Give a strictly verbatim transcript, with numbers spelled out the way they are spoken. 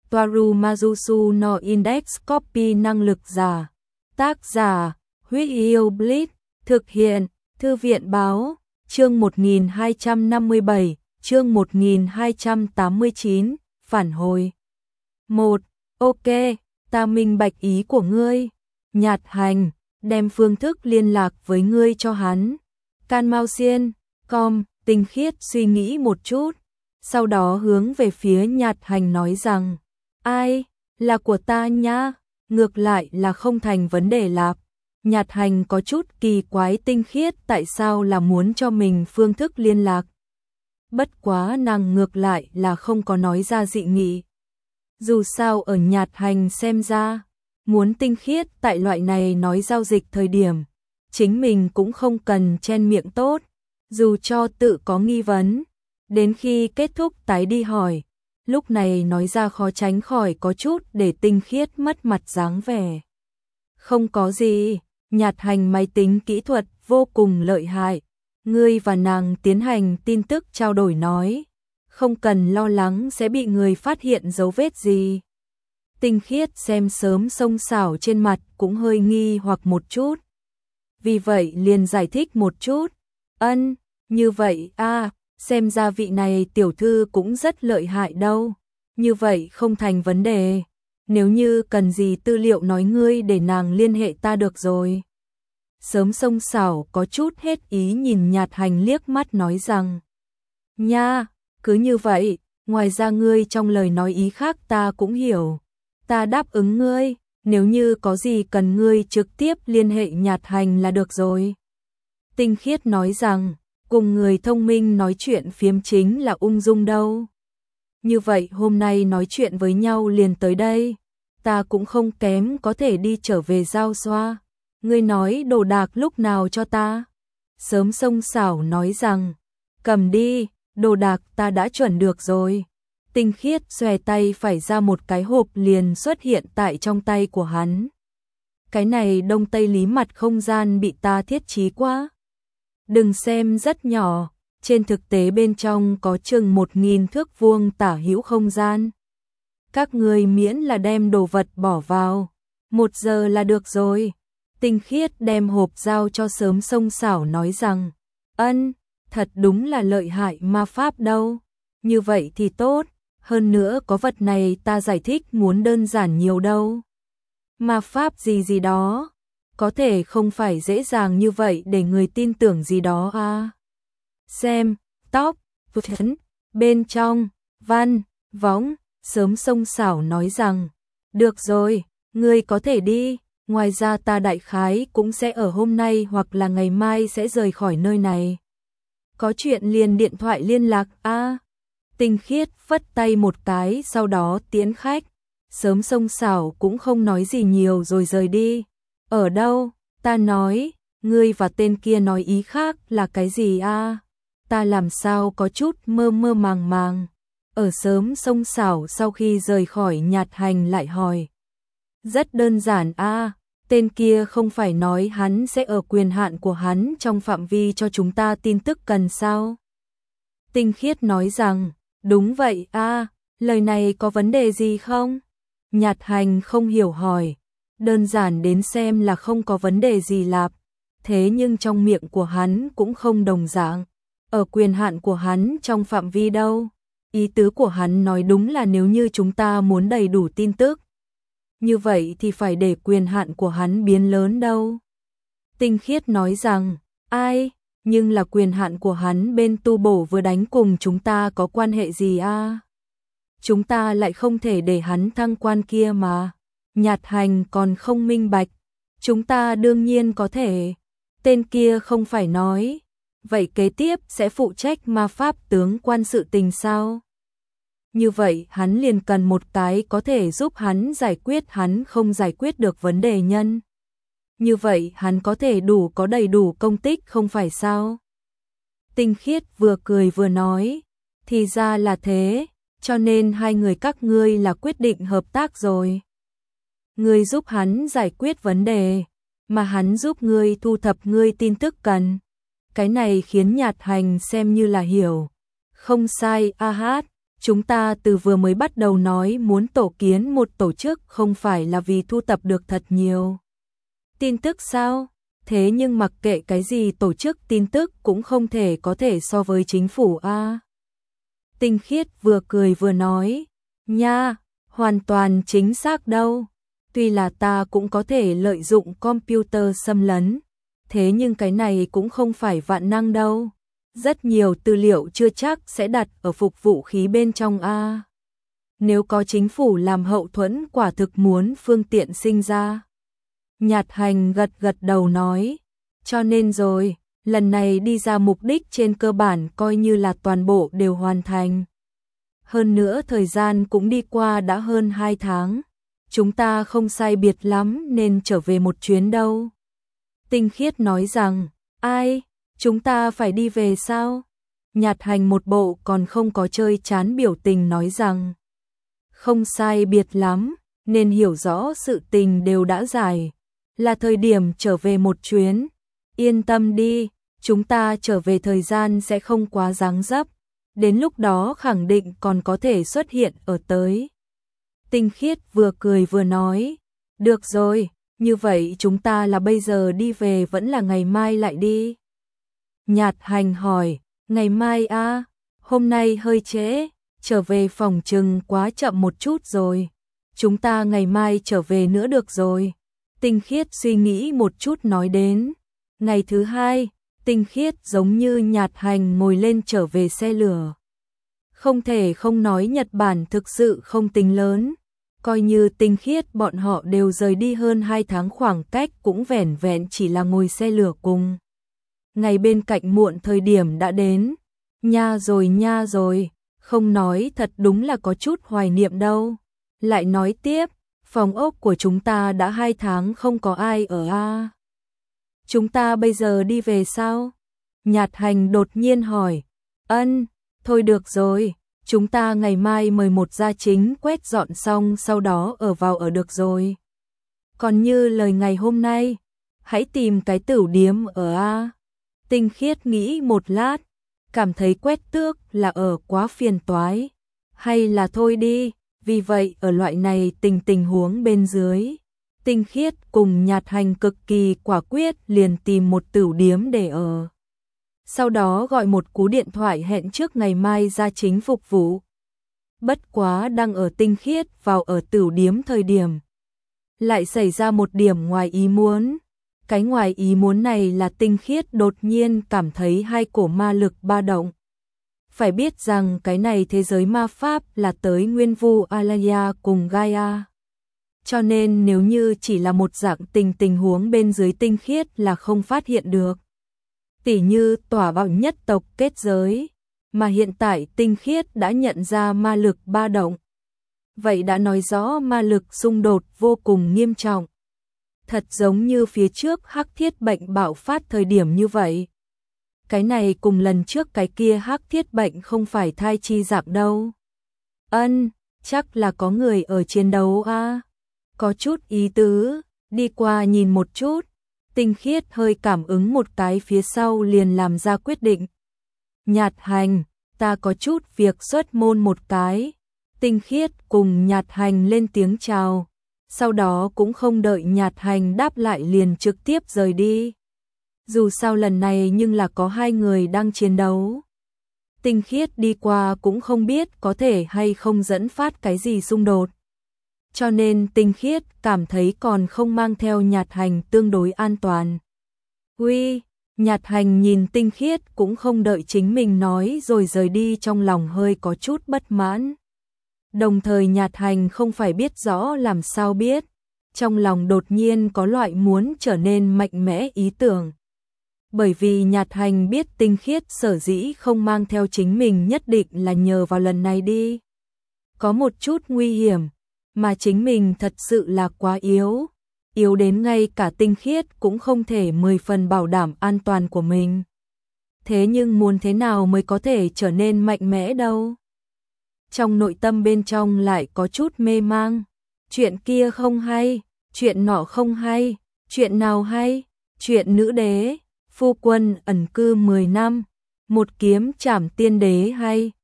Toaru Majusu no Index Copy năng lực giả. Tác giả, Huyết Yêu Blitz, thực hiện, Thư viện báo, chương một nghìn hai trăm năm mươi bảy, chương một nghìn hai trăm tám mươi chín, phản hồi. một. Ok, ta minh bạch ý của ngươi. Nhạt Hành, đem phương thức liên lạc với ngươi cho hắn. Can Mao Xiên, com, Tinh Khiết suy nghĩ một chút, sau đó hướng về phía Nhạt Hành nói rằng, ai, là của ta nha, ngược lại là không thành vấn đề lạp. Nhạt Hành có chút kỳ quái Tinh Khiết tại sao là muốn cho mình phương thức liên lạc. Bất quá nàng ngược lại là không có nói ra dị nghị. Dù sao ở Nhạt Hành xem ra, muốn Tinh Khiết tại loại này nói giao dịch thời điểm, chính mình cũng không cần chen miệng tốt, dù cho tự có nghi vấn, đến khi kết thúc tái đi hỏi, lúc này nói ra khó tránh khỏi có chút để Tinh Khiết mất mặt dáng vẻ. Không có gì, Nhạt Hành máy tính kỹ thuật vô cùng lợi hại, ngươi và nàng tiến hành tin tức trao đổi nói, không cần lo lắng sẽ bị người phát hiện dấu vết gì. Tinh Khiết xem sớm sông xảo trên mặt cũng hơi nghi hoặc một chút. Vì vậy liền giải thích một chút. Ân, như vậy a, xem ra vị này tiểu thư cũng rất lợi hại đâu. Như vậy không thành vấn đề. Nếu như cần gì tư liệu nói ngươi để nàng liên hệ ta được rồi. Sớm sông xảo có chút hết ý nhìn Nhạt Hành liếc mắt nói rằng, nha, cứ như vậy, ngoài ra ngươi trong lời nói ý khác ta cũng hiểu. Ta đáp ứng ngươi, nếu như có gì cần ngươi trực tiếp liên hệ Nhạt Hành là được rồi. Tinh Khiết nói rằng, cùng người thông minh nói chuyện phiếm chính là ung dung đâu. Như vậy hôm nay nói chuyện với nhau liền tới đây, ta cũng không kém có thể đi trở về giao xoa. Ngươi nói đồ đạc lúc nào cho ta? Sớm sông xảo nói rằng, cầm đi, đồ đạc ta đã chuẩn được rồi. Tinh Khiết xòe tay phải ra một cái hộp liền xuất hiện tại trong tay của hắn. Cái này đông tây lý mặt không gian bị ta thiết trí quá. Đừng xem rất nhỏ, trên thực tế bên trong có chừng một nghìn thước vuông tả hữu không gian. Các người miễn là đem đồ vật bỏ vào, một giờ là được rồi. Tinh Khiết đem hộp giao cho sớm sông xảo nói rằng, ân, thật đúng là lợi hại ma pháp đâu. Như vậy thì tốt. Hơn nữa có vật này ta giải thích muốn đơn giản nhiều đâu. Ma pháp gì gì đó, có thể không phải dễ dàng như vậy để người tin tưởng gì đó à. Xem, tóc, phấn, bên trong, văn, võng, sớm sông xảo nói rằng, được rồi, ngươi có thể đi, ngoài ra ta đại khái cũng sẽ ở hôm nay hoặc là ngày mai sẽ rời khỏi nơi này. Có chuyện liền điện thoại liên lạc a. À. Tinh Khiết phất tay một cái sau đó tiễn khách. Sớm sông xảo cũng không nói gì nhiều rồi rời đi. Ở đâu? Ta nói, ngươi và tên kia nói ý khác là cái gì a? À? Ta làm sao có chút mơ mơ màng màng. Ở sớm sông xảo sau khi rời khỏi Nhạt Hành lại hỏi. Rất đơn giản a, à, tên kia không phải nói hắn sẽ ở quyền hạn của hắn trong phạm vi cho chúng ta tin tức cần sao? Tinh Khiết nói rằng, đúng vậy a, à, lời này có vấn đề gì không? Nhạt Hành không hiểu hỏi, đơn giản đến xem là không có vấn đề gì lạp, thế nhưng trong miệng của hắn cũng không đồng dạng, ở quyền hạn của hắn trong phạm vi đâu. Ý tứ của hắn nói đúng là nếu như chúng ta muốn đầy đủ tin tức, như vậy thì phải để quyền hạn của hắn biến lớn đâu. Tinh Khiết nói rằng, ai, nhưng là quyền hạn của hắn bên tu bổ vừa đánh cùng chúng ta có quan hệ gì a? À? Chúng ta lại không thể để hắn thăng quan kia mà. Nhạt Hành còn không minh bạch. Chúng ta đương nhiên có thể. Tên kia không phải nói. Vậy kế tiếp sẽ phụ trách ma pháp tướng quan sự tình sao? Như vậy hắn liền cần một cái có thể giúp hắn giải quyết hắn không giải quyết được vấn đề nhân. Như vậy hắn có thể đủ có đầy đủ công tích không phải sao? Tinh Khiết vừa cười vừa nói, thì ra là thế, cho nên hai người các ngươi là quyết định hợp tác rồi. Ngươi giúp hắn giải quyết vấn đề, mà hắn giúp ngươi thu thập ngươi tin tức cần. Cái này khiến Nhạt Hành xem như là hiểu. Không sai, a hát, chúng ta từ vừa mới bắt đầu nói muốn tổ kiến một tổ chức không phải là vì thu tập được thật nhiều tin tức sao? Thế nhưng mặc kệ cái gì tổ chức tin tức cũng không thể có thể so với chính phủ a. Tinh Khiết vừa cười vừa nói, nha, hoàn toàn chính xác đâu. Tuy là ta cũng có thể lợi dụng computer xâm lấn, thế nhưng cái này cũng không phải vạn năng đâu. Rất nhiều tư liệu chưa chắc sẽ đặt ở phục vũ khí bên trong a. Nếu có chính phủ làm hậu thuẫn quả thực muốn phương tiện sinh ra. Nhạt Hành gật gật đầu nói, cho nên rồi, lần này đi ra mục đích trên cơ bản coi như là toàn bộ đều hoàn thành. Hơn nữa thời gian cũng đi qua đã hơn hai tháng, chúng ta không sai biệt lắm nên trở về một chuyến đâu. Tinh Khiết nói rằng, ai, chúng ta phải đi về sao? Nhạt Hành một bộ còn không có chơi chán biểu tình nói rằng, không sai biệt lắm, nên hiểu rõ sự tình đều đã giải, là thời điểm trở về một chuyến. Yên tâm đi, chúng ta trở về thời gian sẽ không quá giáng dấp, đến lúc đó khẳng định còn có thể xuất hiện ở tới. Tinh Khiết vừa cười vừa nói, được rồi, như vậy chúng ta là bây giờ đi về vẫn là ngày mai lại đi? Nhạt Hành hỏi, ngày mai a, à, hôm nay hơi trễ, trở về phòng trừng quá chậm một chút rồi, chúng ta ngày mai trở về nữa được rồi. Tinh Khiết suy nghĩ một chút nói đến, ngày thứ hai, Tinh Khiết giống như Nhạt Hành ngồi lên trở về xe lửa. Không thể không nói Nhật Bản thực sự không tính lớn, coi như Tinh Khiết bọn họ đều rời đi hơn hai tháng khoảng cách cũng vẻn vẹn chỉ là ngồi xe lửa cùng. Ngày bên cạnh muộn thời điểm đã đến, nha rồi nha rồi, không nói thật đúng là có chút hoài niệm đâu. Lại nói tiếp, phòng ốc của chúng ta đã hai tháng không có ai ở a. Chúng ta bây giờ đi về sao? Nhạt Hành đột nhiên hỏi. Ân, thôi được rồi, chúng ta ngày mai mời một gia chính quét dọn xong sau đó ở vào ở được rồi. Còn như lời ngày hôm nay, hãy tìm cái tửu điếm ở a. Tinh Khiết nghĩ một lát, cảm thấy quét tước là ở quá phiền toái, hay là thôi đi. Vì vậy ở loại này tình tình huống bên dưới, Tinh Khiết cùng Nhạt Hành cực kỳ quả quyết liền tìm một tửu điếm để ở. Sau đó gọi một cú điện thoại hẹn trước ngày mai ra chính phục vụ. Bất quá đang ở Tinh Khiết vào ở tửu điếm thời điểm, lại xảy ra một điểm ngoài ý muốn. Cái ngoài ý muốn này là Tinh Khiết đột nhiên cảm thấy hai cổ ma lực ba động. Phải biết rằng cái này thế giới ma pháp là tới Nguyên Vu Alaya cùng Gaia. Cho nên nếu như chỉ là một dạng tình tình huống bên dưới Tinh Khiết là không phát hiện được. Tỉ như tỏa vào nhất tộc kết giới, mà hiện tại Tinh Khiết đã nhận ra ma lực ba động. Vậy đã nói rõ ma lực xung đột vô cùng nghiêm trọng. Thật giống như phía trước hắc thiết bệnh bạo phát thời điểm như vậy. Cái này cùng lần trước cái kia hắc thiết bệnh không phải thai chi dạng đâu. Ân, chắc là có người ở chiến đấu a. À? Có chút ý tứ, đi qua nhìn một chút. Tinh Khiết hơi cảm ứng một cái phía sau liền làm ra quyết định. Nhạt Hành, ta có chút việc xuất môn một cái. Tinh Khiết cùng Nhạt Hành lên tiếng chào. Sau đó cũng không đợi Nhạt Hành đáp lại liền trực tiếp rời đi. Dù sao lần này nhưng là có hai người đang chiến đấu. Tinh Khiết đi qua cũng không biết có thể hay không dẫn phát cái gì xung đột. Cho nên Tinh Khiết cảm thấy còn không mang theo Nhạt Hành tương đối an toàn. Uy, Nhạt Hành nhìn Tinh Khiết cũng không đợi chính mình nói rồi rời đi, trong lòng hơi có chút bất mãn. Đồng thời Nhạt Hành không phải biết rõ làm sao biết, trong lòng đột nhiên có loại muốn trở nên mạnh mẽ ý tưởng. Bởi vì Nhạt Hành biết Tinh Khiết sở dĩ không mang theo chính mình nhất định là nhờ vào lần này đi. Có một chút nguy hiểm, mà chính mình thật sự là quá yếu, yếu đến ngay cả Tinh Khiết cũng không thể mười phần bảo đảm an toàn của mình. Thế nhưng muốn thế nào mới có thể trở nên mạnh mẽ đâu? Trong nội tâm bên trong lại có chút mê mang. Chuyện kia không hay, chuyện nọ không hay, chuyện nào hay? Chuyện nữ đế, phu quân ẩn cư mười năm, một kiếm trảm tiên đế hay,